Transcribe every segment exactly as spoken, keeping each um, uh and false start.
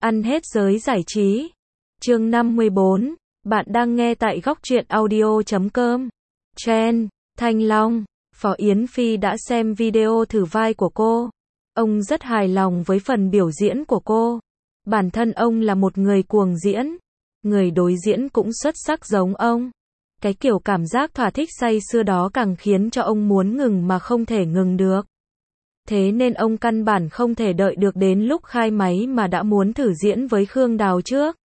Ăn hết giới giải trí. Chương năm mươi bốn. Bạn đang nghe tại góc truyện audio chấm com. Trend. Thanh Long. Phó Yến Phi đã xem video thử vai của cô. Ông rất hài lòng với phần biểu diễn của cô. Bản thân ông là một người cuồng diễn. Người đối diễn cũng xuất sắc giống ông. Cái kiểu cảm giác thỏa thích say sưa đó càng khiến cho ông muốn ngừng mà không thể ngừng được. Thế nên ông căn bản không thể đợi được đến lúc khai máy mà đã muốn thử diễn với Khương Đào trước.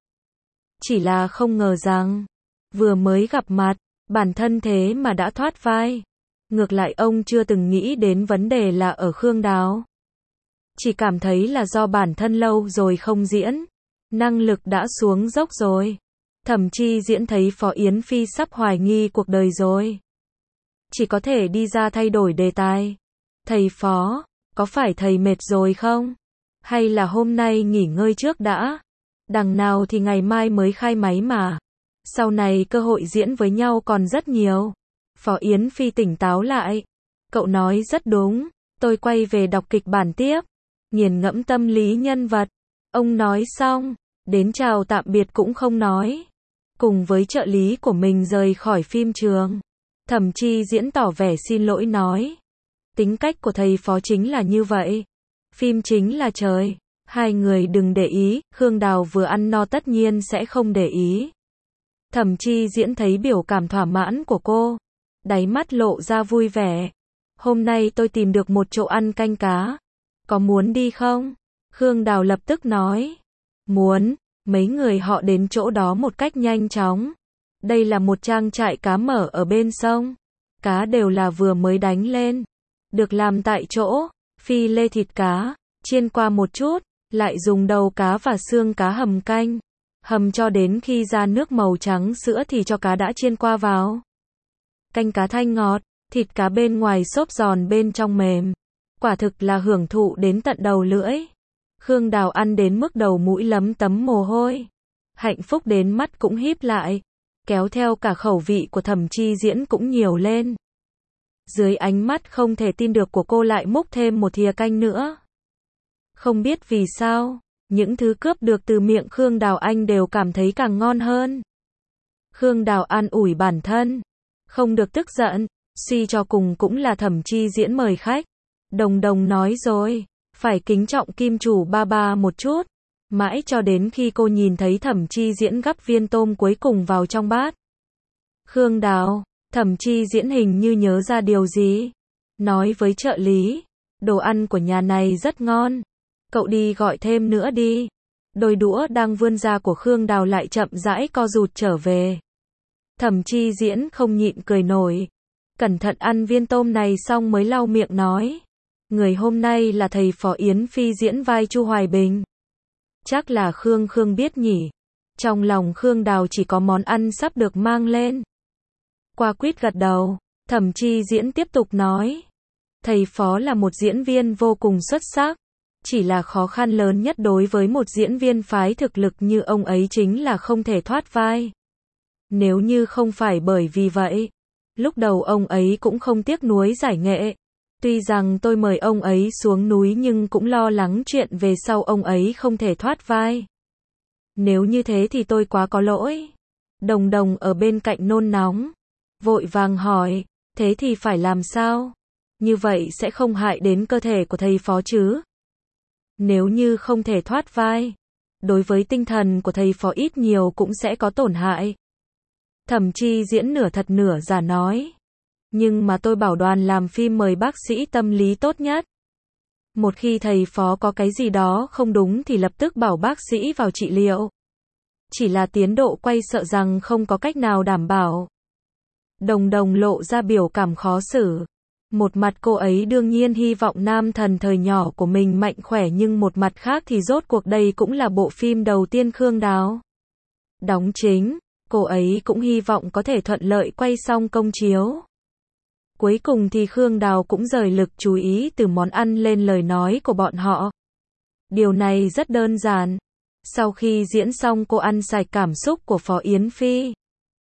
Chỉ là không ngờ rằng, vừa mới gặp mặt, bản thân thế mà đã thoát vai. Ngược lại ông chưa từng nghĩ đến vấn đề là ở Khương Đào. Chỉ cảm thấy là do bản thân lâu rồi không diễn, năng lực đã xuống dốc rồi. Thậm chí diễn thấy Phó Yến Phi sắp hoài nghi cuộc đời rồi. Chỉ có thể đi ra thay đổi đề tài. Thầy Phó, có phải thầy mệt rồi không? Hay là hôm nay nghỉ ngơi trước đã? Đằng nào thì ngày mai mới khai máy mà. Sau này cơ hội diễn với nhau còn rất nhiều. Phó Yến Phi tỉnh táo lại. Cậu nói rất đúng, tôi quay về đọc kịch bản tiếp. Nghiền ngẫm tâm lý nhân vật. Ông nói xong, đến chào tạm biệt cũng không nói. Cùng với trợ lý của mình rời khỏi phim trường. Thậm chí diễn tỏ vẻ xin lỗi nói. Tính cách của thầy Phó chính là như vậy. Phim chính là trời. Hai người đừng để ý, Khương Đào vừa ăn no tất nhiên sẽ không để ý. Thậm chí diễn thấy biểu cảm thỏa mãn của cô. Đáy mắt lộ ra vui vẻ. Hôm nay tôi tìm được một chỗ ăn canh cá. Có muốn đi không? Khương Đào lập tức nói. Muốn. Mấy người họ đến chỗ đó một cách nhanh chóng. Đây là một trang trại cá mở ở bên sông. Cá đều là vừa mới đánh lên. Được làm tại chỗ. Phi lê thịt cá. Chiên qua một chút. Lại dùng đầu cá và xương cá hầm canh. Hầm cho đến khi ra nước màu trắng sữa thì cho cá đã chiên qua vào. Canh cá thanh ngọt. Thịt cá bên ngoài xốp giòn bên trong mềm. Quả thực là hưởng thụ đến tận đầu lưỡi. Khương Đào ăn đến mức đầu mũi lấm tấm mồ hôi. Hạnh phúc đến mắt cũng híp lại. Kéo theo cả khẩu vị của Thẩm Chi Diễn cũng nhiều lên. Dưới ánh mắt không thể tin được của cô lại múc thêm một thìa canh nữa. Không biết vì sao, những thứ cướp được từ miệng Khương Đào anh đều cảm thấy càng ngon hơn. Khương Đào an ủi bản thân. Không được tức giận, suy cho cùng cũng là Thẩm Chi Diễn mời khách. Đồng đồng nói rồi, phải kính trọng kim chủ ba ba một chút. Mãi cho đến khi cô nhìn thấy Thẩm Chi Diễn gắp viên tôm cuối cùng vào trong bát. Khương Đào, Thẩm Chi Diễn hình như nhớ ra điều gì. Nói với trợ lý, đồ ăn của nhà này rất ngon. Cậu đi gọi thêm nữa đi. Đôi đũa đang vươn ra của Khương Đào lại chậm rãi co rụt trở về. Thẩm Chi Diễn không nhịn cười nổi. Cẩn thận ăn viên tôm này xong mới lau miệng nói. Người hôm nay là thầy Phó Yến Phi diễn vai Chu Hoài Bình. Chắc là Khương Khương biết nhỉ. Trong lòng Khương Đào chỉ có món ăn sắp được mang lên. Qua quýt gật đầu, Thẩm Chi Diễn tiếp tục nói. Thầy Phó là một diễn viên vô cùng xuất sắc. Chỉ là khó khăn lớn nhất đối với một diễn viên phái thực lực như ông ấy chính là không thể thoát vai. Nếu như không phải bởi vì vậy, lúc đầu ông ấy cũng không tiếc nuối giải nghệ. Tuy rằng tôi mời ông ấy xuống núi nhưng cũng lo lắng chuyện về sau ông ấy không thể thoát vai. Nếu như thế thì tôi quá có lỗi. Đồng đồng ở bên cạnh nôn nóng. Vội vàng hỏi, thế thì phải làm sao? Như vậy sẽ không hại đến cơ thể của thầy Phó chứ? Nếu như không thể thoát vai, đối với tinh thần của thầy Phó ít nhiều cũng sẽ có tổn hại. Thẩm Chi Diễn nửa thật nửa giả nói. Nhưng mà tôi bảo đoàn làm phim mời bác sĩ tâm lý tốt nhất. Một khi thầy Phó có cái gì đó không đúng thì lập tức bảo bác sĩ vào trị liệu. Chỉ là tiến độ quay sợ rằng không có cách nào đảm bảo. Đồng đồng lộ ra biểu cảm khó xử. Một mặt cô ấy đương nhiên hy vọng nam thần thời nhỏ của mình mạnh khỏe nhưng một mặt khác thì rốt cuộc đây cũng là bộ phim đầu tiên Khương Đào đóng chính. Cô ấy cũng hy vọng có thể thuận lợi quay xong công chiếu. Cuối cùng thì Khương Đào cũng rời lực chú ý từ món ăn lên lời nói của bọn họ. Điều này rất đơn giản. Sau khi diễn xong cô ăn sạch cảm xúc của Phó Yến Phi.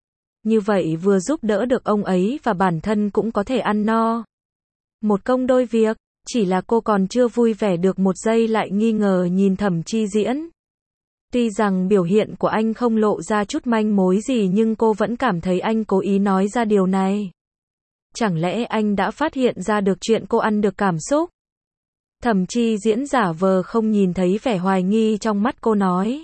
Như vậy vừa giúp đỡ được ông ấy và bản thân cũng có thể ăn no. Một công đôi việc, chỉ là cô còn chưa vui vẻ được một giây lại nghi ngờ nhìn Thẩm Chi Diễn. Tuy rằng biểu hiện của anh không lộ ra chút manh mối gì nhưng cô vẫn cảm thấy anh cố ý nói ra điều này. Chẳng lẽ anh đã phát hiện ra được chuyện cô ăn được cảm xúc? Thẩm Chi Diễn giả vờ không nhìn thấy vẻ hoài nghi trong mắt cô nói.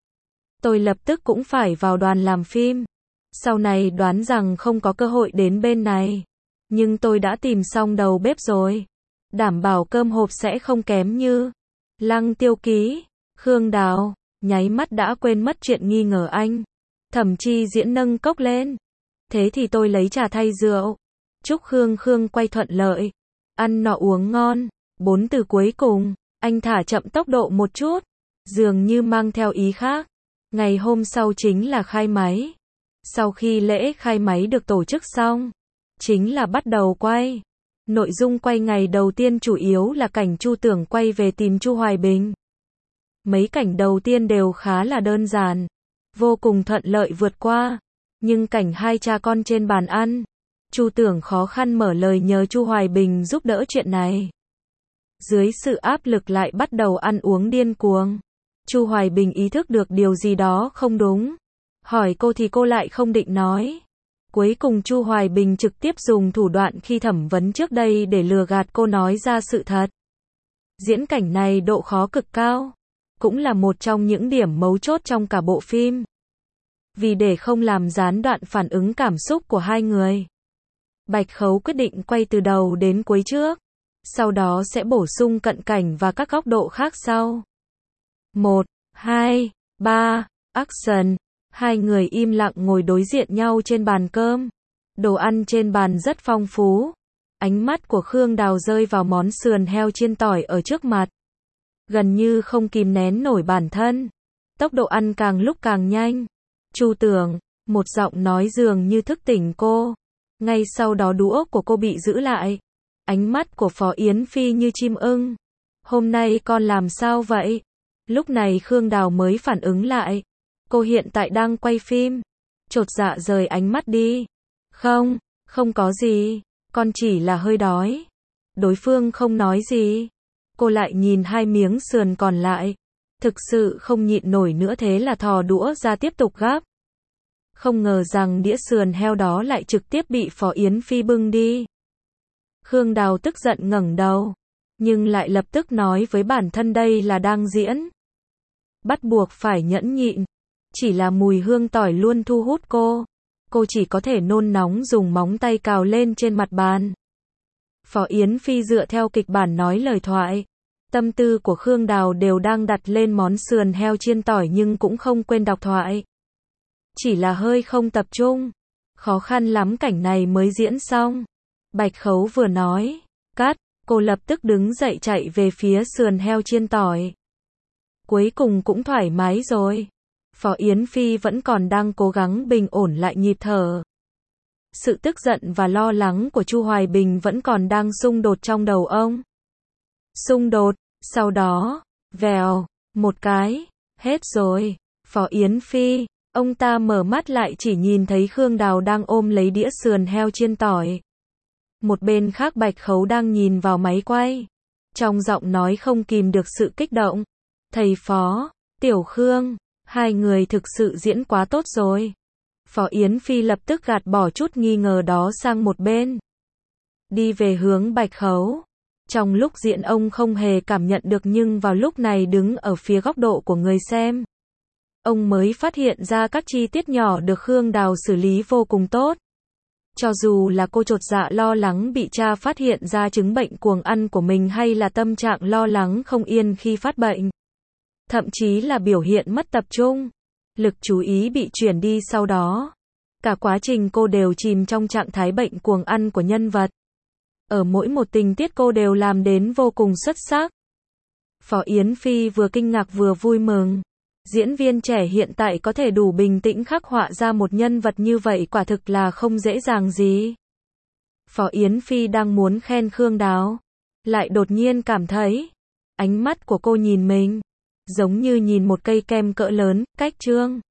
Tôi lập tức cũng phải vào đoàn làm phim. Sau này đoán rằng không có cơ hội đến bên này. Nhưng tôi đã tìm xong đầu bếp rồi. Đảm bảo cơm hộp sẽ không kém như. Lăng Tiêu Ký, Khương Đào, nháy mắt đã quên mất chuyện nghi ngờ anh. Thẩm Chi Diễn nâng cốc lên. Thế thì tôi lấy trà thay rượu. Chúc Khương Khương quay thuận lợi. Ăn nọ uống ngon. Bốn từ cuối cùng, anh thả chậm tốc độ một chút. Dường như mang theo ý khác. Ngày hôm sau chính là khai máy. Sau khi lễ khai máy được tổ chức xong, chính là bắt đầu quay. Nội dung quay ngày đầu tiên chủ yếu là cảnh Chu Tưởng quay về tìm Chu Hoài Bình. Mấy cảnh đầu tiên đều khá là đơn giản, vô cùng thuận lợi vượt qua. Nhưng cảnh hai cha con trên bàn ăn, Chu Tưởng khó khăn mở lời nhờ Chu Hoài Bình giúp đỡ chuyện này. Dưới sự áp lực lại bắt đầu ăn uống điên cuồng. Chu Hoài Bình ý thức được điều gì đó không đúng. Hỏi cô thì cô lại không định nói. Cuối cùng Chu Hoài Bình trực tiếp dùng thủ đoạn khi thẩm vấn trước đây để lừa gạt cô nói ra sự thật. Diễn cảnh này độ khó cực cao, cũng là một trong những điểm mấu chốt trong cả bộ phim. Vì để không làm gián đoạn phản ứng cảm xúc của hai người, Bạch Khấu quyết định quay từ đầu đến cuối trước, sau đó sẽ bổ sung cận cảnh và các góc độ khác sau. một, hai, ba, action. Hai người im lặng ngồi đối diện nhau trên bàn cơm. Đồ ăn trên bàn rất phong phú. Ánh mắt của Khương Đào rơi vào món sườn heo chiên tỏi ở trước mặt. Gần như không kìm nén nổi bản thân. Tốc độ ăn càng lúc càng nhanh. Chu Tưởng, một giọng nói dường như thức tỉnh cô. Ngay sau đó đũa của cô bị giữ lại. Ánh mắt của Phó Yến Phi như chim ưng. Hôm nay con làm sao vậy? Lúc này Khương Đào mới phản ứng lại. Cô hiện tại đang quay phim. Chột dạ rời ánh mắt đi. Không, không có gì. Con chỉ là hơi đói. Đối phương không nói gì. Cô lại nhìn hai miếng sườn còn lại. Thực sự không nhịn nổi nữa thế là thò đũa ra tiếp tục gắp. Không ngờ rằng đĩa sườn heo đó lại trực tiếp bị Phó Yến Phi bưng đi. Khương Đào tức giận ngẩng đầu. Nhưng lại lập tức nói với bản thân đây là đang diễn. Bắt buộc phải nhẫn nhịn. Chỉ là mùi hương tỏi luôn thu hút cô. Cô chỉ có thể nôn nóng dùng móng tay cào lên trên mặt bàn. Phó Yến Phi dựa theo kịch bản nói lời thoại. Tâm tư của Khương Đào đều đang đặt lên món sườn heo chiên tỏi nhưng cũng không quên đọc thoại. Chỉ là hơi không tập trung. Khó khăn lắm cảnh này mới diễn xong. Bạch Khấu vừa nói, cắt, cô lập tức đứng dậy chạy về phía sườn heo chiên tỏi. Cuối cùng cũng thoải mái rồi. Phó Yến Phi vẫn còn đang cố gắng bình ổn lại nhịp thở. Sự tức giận và lo lắng của Chu Hoài Bình vẫn còn đang xung đột trong đầu ông. Xung đột, sau đó, vèo, một cái, hết rồi. Phó Yến Phi, ông ta mở mắt lại chỉ nhìn thấy Khương Đào đang ôm lấy đĩa sườn heo chiên tỏi. Một bên khác Bạch Khấu đang nhìn vào máy quay. Trong giọng nói không kìm được sự kích động. Thầy Phó, Tiểu Khương, hai người thực sự diễn quá tốt rồi. Phó Yến Phi lập tức gạt bỏ chút nghi ngờ đó sang một bên. Đi về hướng Bạch Khấu. Trong lúc diễn ông không hề cảm nhận được nhưng vào lúc này đứng ở phía góc độ của người xem. Ông mới phát hiện ra các chi tiết nhỏ được Khương Đào xử lý vô cùng tốt. Cho dù là cô chột dạ lo lắng bị cha phát hiện ra chứng bệnh cuồng ăn của mình hay là tâm trạng lo lắng không yên khi phát bệnh. Thậm chí là biểu hiện mất tập trung. Lực chú ý bị chuyển đi sau đó. Cả quá trình cô đều chìm trong trạng thái bệnh cuồng ăn của nhân vật. Ở mỗi một tình tiết cô đều làm đến vô cùng xuất sắc. Phó Yến Phi vừa kinh ngạc vừa vui mừng. Diễn viên trẻ hiện tại có thể đủ bình tĩnh khắc họa ra một nhân vật như vậy quả thực là không dễ dàng gì. Phó Yến Phi đang muốn khen Khương Đào. Lại đột nhiên cảm thấy. Ánh mắt của cô nhìn mình. Giống như nhìn một cây kem cỡ lớn, cách trương.